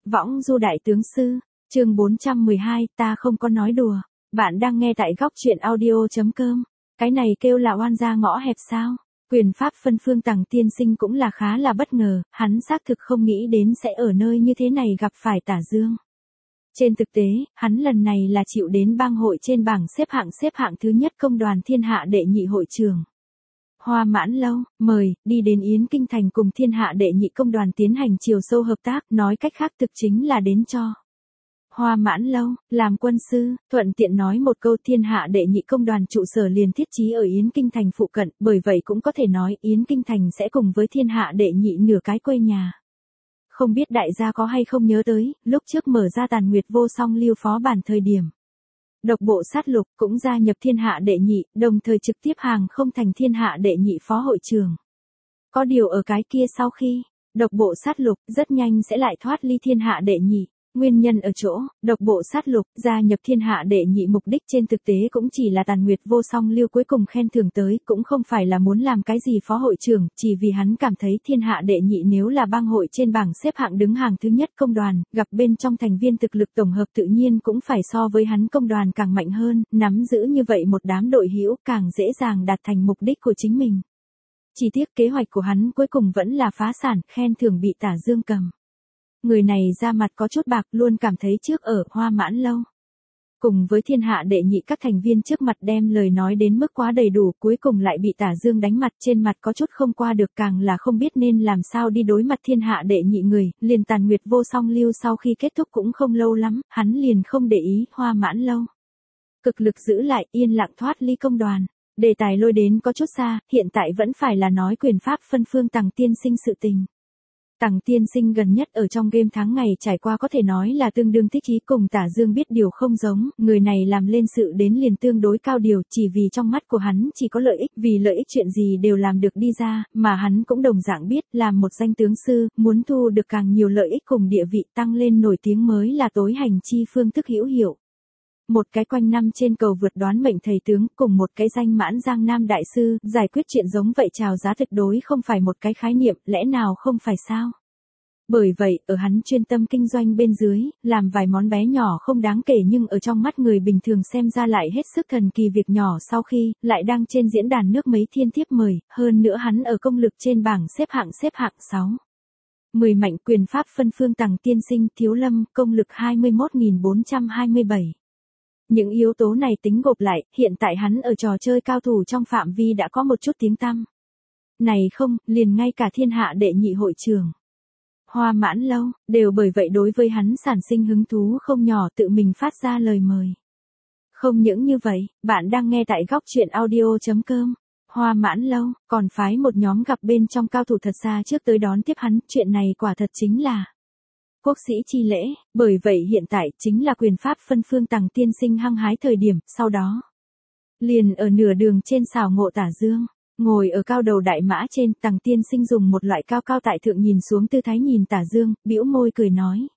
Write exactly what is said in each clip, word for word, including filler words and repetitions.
Võng du đại tướng sư, chương bốn trăm mười hai, ta không có nói đùa. Bạn đang nghe tại góc truyện audio.com. Cái này kêu là oan gia ngõ hẹp sao? Quyền pháp phân phương Tằng tiên sinh cũng là khá là bất ngờ, hắn xác thực không nghĩ đến sẽ ở nơi như thế này gặp phải Tả Dương. Trên thực tế, hắn lần này là chịu đến bang hội trên bảng xếp hạng xếp hạng thứ nhất công đoàn thiên hạ đệ nhị hội trưởng. Hoa Mãn Lâu, mời, đi đến Yến Kinh Thành cùng thiên hạ đệ nhị công đoàn tiến hành chiều sâu hợp tác, nói cách khác thực chính là đến cho. Hoa Mãn Lâu, làm quân sư, thuận tiện nói một câu thiên hạ đệ nhị công đoàn trụ sở liền thiết trí ở Yến Kinh Thành phụ cận, bởi vậy cũng có thể nói Yến Kinh Thành sẽ cùng với thiên hạ đệ nhị nửa cái quê nhà. Không biết đại gia có hay không nhớ tới, lúc trước mở ra Tàn Nguyệt Vô Song Lưu phó bản thời điểm. Độc bộ sát lục cũng gia nhập thiên hạ đệ nhị, đồng thời trực tiếp hàng không thành thiên hạ đệ nhị phó hội trưởng. Có điều ở cái kia sau khi, độc bộ sát lục rất nhanh sẽ lại thoát ly thiên hạ đệ nhị. Nguyên nhân ở chỗ, độc bộ sát lục gia nhập thiên hạ đệ nhị mục đích trên thực tế cũng chỉ là Tàn Nguyệt Vô Song Lưu cuối cùng khen thưởng tới, cũng không phải là muốn làm cái gì phó hội trưởng, chỉ vì hắn cảm thấy thiên hạ đệ nhị nếu là bang hội trên bảng xếp hạng đứng hàng thứ nhất công đoàn, gặp bên trong thành viên thực lực tổng hợp tự nhiên cũng phải so với hắn công đoàn càng mạnh hơn, nắm giữ như vậy một đám đội hữu càng dễ dàng đạt thành mục đích của chính mình. Chỉ tiếc kế hoạch của hắn cuối cùng vẫn là phá sản, khen thưởng bị Tả Dương cầm. Người này ra mặt có chút bạc, luôn cảm thấy trước ở Hoa Mãn Lâu. Cùng với thiên hạ đệ nhị các thành viên trước mặt đem lời nói đến mức quá đầy đủ, cuối cùng lại bị Tả Dương đánh mặt, trên mặt có chút không qua được, càng là không biết nên làm sao đi đối mặt thiên hạ đệ nhị người, liền Tàn Nguyệt Vô Song Lưu sau khi kết thúc cũng không lâu lắm, hắn liền không để ý Hoa Mãn Lâu. Cực lực giữ lại, yên lặng thoát ly công đoàn. Đề tài lôi đến có chút xa, hiện tại vẫn phải là nói quyền pháp phân phương Tằng tiên sinh sự tình. Tằng tiên sinh gần nhất ở trong game tháng ngày trải qua có thể nói là tương đương thích ý, cùng Tả Dương biết điều không giống, người này làm lên sự đến liền tương đối cao điều, chỉ vì trong mắt của hắn chỉ có lợi ích, vì lợi ích chuyện gì đều làm được đi ra, mà hắn cũng đồng dạng biết, làm một danh tướng sư, muốn thu được càng nhiều lợi ích cùng địa vị tăng lên nổi tiếng mới là tối hành chi phương thức hữu hiệu. Một cái quanh năm trên cầu vượt đoán mệnh thầy tướng cùng một cái danh mãn Giang Nam đại sư, giải quyết chuyện giống vậy chào giá tuyệt đối không phải một cái khái niệm, lẽ nào không phải sao? Bởi vậy, ở hắn chuyên tâm kinh doanh bên dưới, làm vài món bé nhỏ không đáng kể nhưng ở trong mắt người bình thường xem ra lại hết sức thần kỳ việc nhỏ sau khi, lại đang trên diễn đàn nước mấy thiên thiếp mời, hơn nữa hắn ở công lực trên bảng xếp hạng xếp hạng sáu. mười mạnh quyền pháp phân phương Tằng tiên sinh Thiếu Lâm, công lực hai mươi mốt nghìn bốn trăm hai mươi bảy. Những yếu tố này tính gộp lại, hiện tại hắn ở trò chơi cao thủ trong phạm vi đã có một chút tiếng tăm. Này không, liền ngay cả thiên hạ đệ nhị hội trưởng Hoa Mãn Lâu, đều bởi vậy đối với hắn sản sinh hứng thú không nhỏ, tự mình phát ra lời mời. Không những như vậy, bạn đang nghe tại góc truyện audio.com. Hoa Mãn Lâu, còn phái một nhóm gặp bên trong cao thủ thật xa trước tới đón tiếp hắn, chuyện này quả thật chính là quốc sĩ chi lễ, bởi vậy hiện tại chính là quyền pháp phân phương Tằng tiên sinh hăng hái thời điểm, sau đó. Liền ở nửa đường trên xảo ngộ Tả Dương, ngồi ở cao đầu đại mã trên, Tằng tiên sinh dùng một loại cao cao tại thượng nhìn xuống tư thái nhìn Tả Dương, bĩu môi cười nói.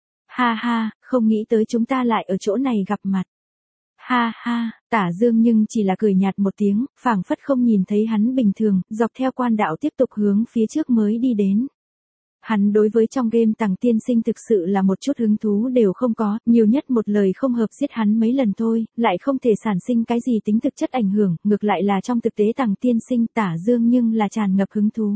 Ha ha, không nghĩ tới chúng ta lại ở chỗ này gặp mặt. Ha ha, Tả Dương nhưng chỉ là cười nhạt một tiếng, phảng phất không nhìn thấy hắn bình thường, dọc theo quan đạo tiếp tục hướng phía trước mới đi đến. Hắn đối với trong game Tằng tiên sinh thực sự là một chút hứng thú đều không có, nhiều nhất một lời không hợp giết hắn mấy lần thôi, lại không thể sản sinh cái gì tính thực chất ảnh hưởng, ngược lại là trong thực tế Tằng tiên sinh Tả Dương nhưng là tràn ngập hứng thú.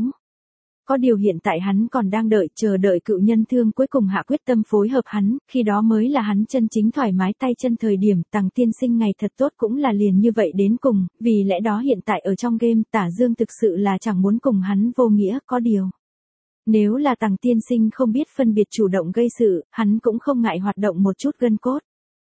Có điều hiện tại hắn còn đang đợi, chờ đợi cựu nhân thương cuối cùng hạ quyết tâm phối hợp hắn, khi đó mới là hắn chân chính thoải mái tay chân thời điểm. Tằng tiên sinh ngày thật tốt cũng là liền như vậy đến cùng, vì lẽ đó hiện tại ở trong game Tả Dương thực sự là chẳng muốn cùng hắn vô nghĩa, có điều. Nếu là Tằng tiên sinh không biết phân biệt chủ động gây sự, hắn cũng không ngại hoạt động một chút gân cốt.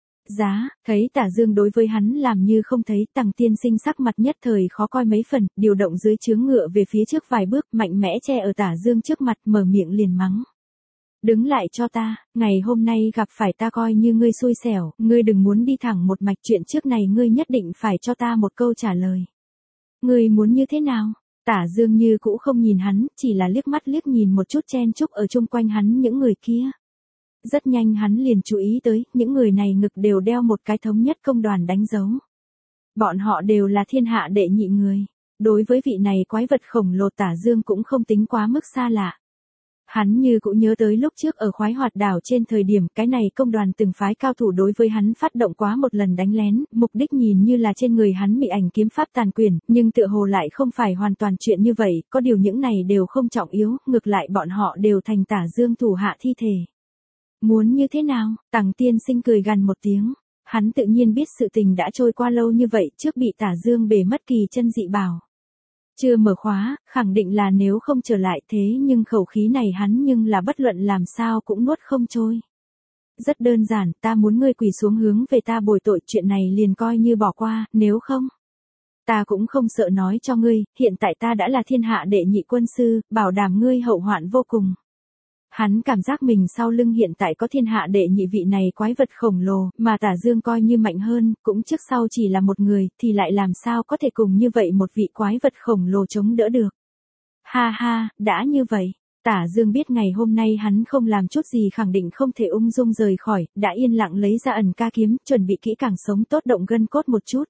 Giá, thấy Tả Dương đối với hắn làm như không thấy, Tằng tiên sinh sắc mặt nhất thời khó coi mấy phần, điều động dưới chướng ngựa về phía trước vài bước, mạnh mẽ che ở Tả Dương trước mặt, mở miệng liền mắng. Đứng lại cho ta, ngày hôm nay gặp phải ta coi như ngươi xui xẻo, ngươi đừng muốn đi thẳng một mạch, chuyện trước này ngươi nhất định phải cho ta một câu trả lời. Ngươi muốn như thế nào? Tả Dương như cũ không nhìn hắn, chỉ là liếc mắt liếc nhìn một chút chen chúc ở chung quanh hắn những người kia. Rất nhanh hắn liền chú ý tới, những người này ngực đều đeo một cái thống nhất công đoàn đánh dấu. Bọn họ đều là thiên hạ đệ nhị người. Đối với vị này quái vật khổng lồ Tả Dương cũng không tính quá mức xa lạ. Hắn như cũng nhớ tới lúc trước ở khoái hoạt đảo trên thời điểm cái này công đoàn từng phái cao thủ đối với hắn phát động quá một lần đánh lén, mục đích nhìn như là trên người hắn bị ảnh kiếm pháp tàn quyền, nhưng tựa hồ lại không phải hoàn toàn chuyện như vậy, có điều những này đều không trọng yếu, ngược lại bọn họ đều thành Tả Dương thủ hạ thi thể. Muốn như thế nào? Tằng tiên sinh cười gằn một tiếng. Hắn tự nhiên biết sự tình đã trôi qua lâu như vậy trước bị Tả Dương bể mất kỳ chân dị bảo. Chưa mở khóa, khẳng định là nếu không trở lại thế nhưng khẩu khí này hắn nhưng là bất luận làm sao cũng nuốt không trôi. Rất đơn giản, ta muốn ngươi quỳ xuống hướng về ta bồi tội, chuyện này liền coi như bỏ qua, nếu không. Ta cũng không sợ nói cho ngươi, hiện tại ta đã là thiên hạ đệ nhị quân sư, bảo đảm ngươi hậu hoạn vô cùng. Hắn cảm giác mình sau lưng hiện tại có thiên hạ đệ nhị vị này quái vật khổng lồ, mà Tả Dương coi như mạnh hơn, cũng trước sau chỉ là một người, thì lại làm sao có thể cùng như vậy một vị quái vật khổng lồ chống đỡ được. Ha ha, đã như vậy, Tả Dương biết ngày hôm nay hắn không làm chút gì khẳng định không thể ung dung rời khỏi, đã yên lặng lấy ra ẩn ca kiếm, chuẩn bị kỹ càng sống tốt động gân cốt một chút.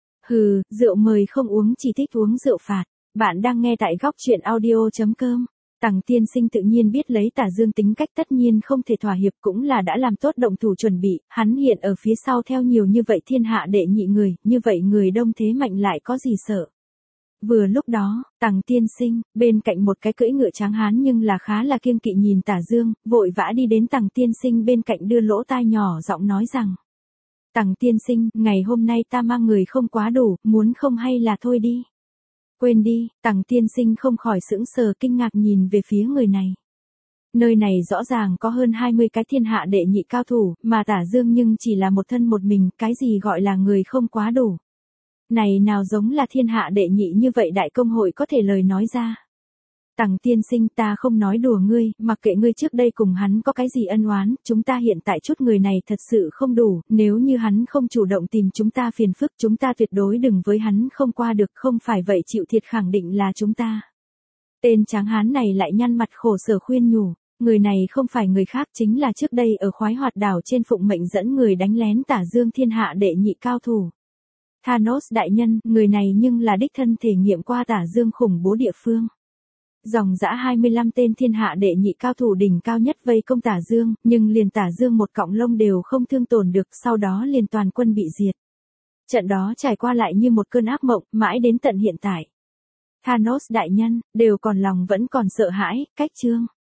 Hừ, rượu mời không uống chỉ thích uống rượu phạt, bạn đang nghe tại góc truyện audio chấm com. Tằng tiên sinh tự nhiên biết lấy Tả Dương tính cách tất nhiên không thể thỏa hiệp, cũng là đã làm tốt động thủ chuẩn bị, hắn hiện ở phía sau theo nhiều như vậy thiên hạ đệ nhị người, như vậy người đông thế mạnh lại có gì sợ. Vừa lúc đó, Tằng tiên sinh, bên cạnh một cái cưỡi ngựa tráng hán nhưng là khá là kiêng kỵ nhìn Tả Dương, vội vã đi đến Tằng tiên sinh bên cạnh đưa lỗ tai nhỏ giọng nói rằng. Tằng tiên sinh, ngày hôm nay ta mang người không quá đủ, muốn không hay là thôi đi. Quên đi, Tằng tiên sinh không khỏi sững sờ kinh ngạc nhìn về phía người này. Nơi này rõ ràng có hơn hai mươi cái thiên hạ đệ nhị cao thủ, mà Tả Dương nhưng chỉ là một thân một mình, cái gì gọi là người không quá đủ. Này nào giống là thiên hạ đệ nhị như vậy đại công hội có thể lời nói ra. Tằng tiên sinh, ta không nói đùa ngươi, mặc kệ ngươi trước đây cùng hắn có cái gì ân oán, chúng ta hiện tại chút người này thật sự không đủ, nếu như hắn không chủ động tìm chúng ta phiền phức, chúng ta tuyệt đối đừng với hắn không qua được, không phải vậy chịu thiệt khẳng định là chúng ta. Tên tráng hán này lại nhăn mặt khổ sở khuyên nhủ, người này không phải người khác chính là trước đây ở khoái hoạt đảo trên phụng mệnh dẫn người đánh lén Tả Dương thiên hạ đệ nhị cao thủ. Thanos đại nhân, người này nhưng là đích thân thể nghiệm qua Tả Dương khủng bố địa phương. Dòng dã hai mươi lăm tên thiên hạ đệ nhị cao thủ đỉnh cao nhất vây công Tả Dương, nhưng liền Tả Dương một cọng lông đều không thương tổn được, sau đó liền toàn quân bị diệt. Trận đó trải qua lại như một cơn ác mộng, mãi đến tận hiện tại. Thanos đại nhân, đều còn lòng vẫn còn sợ hãi, cách chương.